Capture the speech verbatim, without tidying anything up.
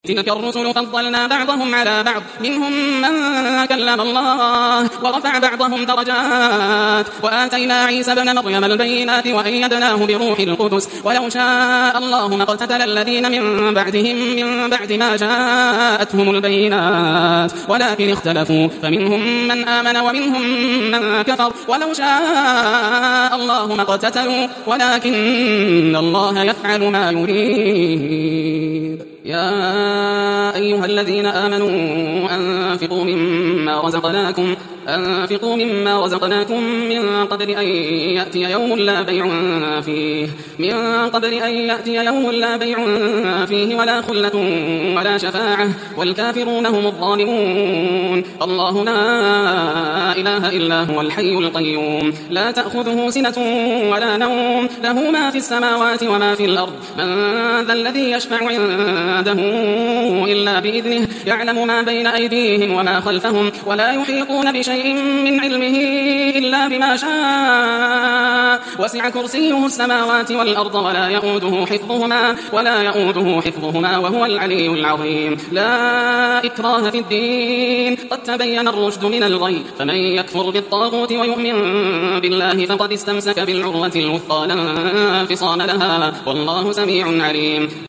تلك الرسل فضلنا بعضهم على بعض منهم من كلم الله ورفع بعضهم درجات وآتينا عيسى ابن مريم البينات وأيدناه بروح القدس ولو شاء الله ما اقتتل الذين من بعدهم من بعد ما جاءتهم البينات ولكن اختلفوا فمنهم من آمن ومنهم من كفر ولو شاء الله ما اقتتلوا ولكن الله يفعل ما يريد. يا أيها الذين آمنوا أنفقوا مما رزقناكم أنفقوا مما رزقناكم من قبل أن يأتي يوم لا بيع فيه من قبل أن يأتي يوم لا بيع فيه ولا خلة ولا شفاعة والكافرون هم الظالمون. الله لا إله إلا هو الحي القيوم لا تأخذه سنة ولا نوم له ما في السماوات وما في الأرض من ذا الذي يشفع عنده إلا بإذنه يعلم ما بين أيديهم وما خلفهم ولا يحيطون بشيء من علمه إلا بما شاء وسع كرسيه السماوات والأرض ولا يؤوده حفظهما ولا يؤوده حفظهما وهو العلي العظيم. لا إكراه في الدين قد تبين الرشد من الغي فمن يكفر بالطاغوت ويؤمن بالله فقد استمسك بالعروة الوثقى لا انفصام لها والله سميع عليم.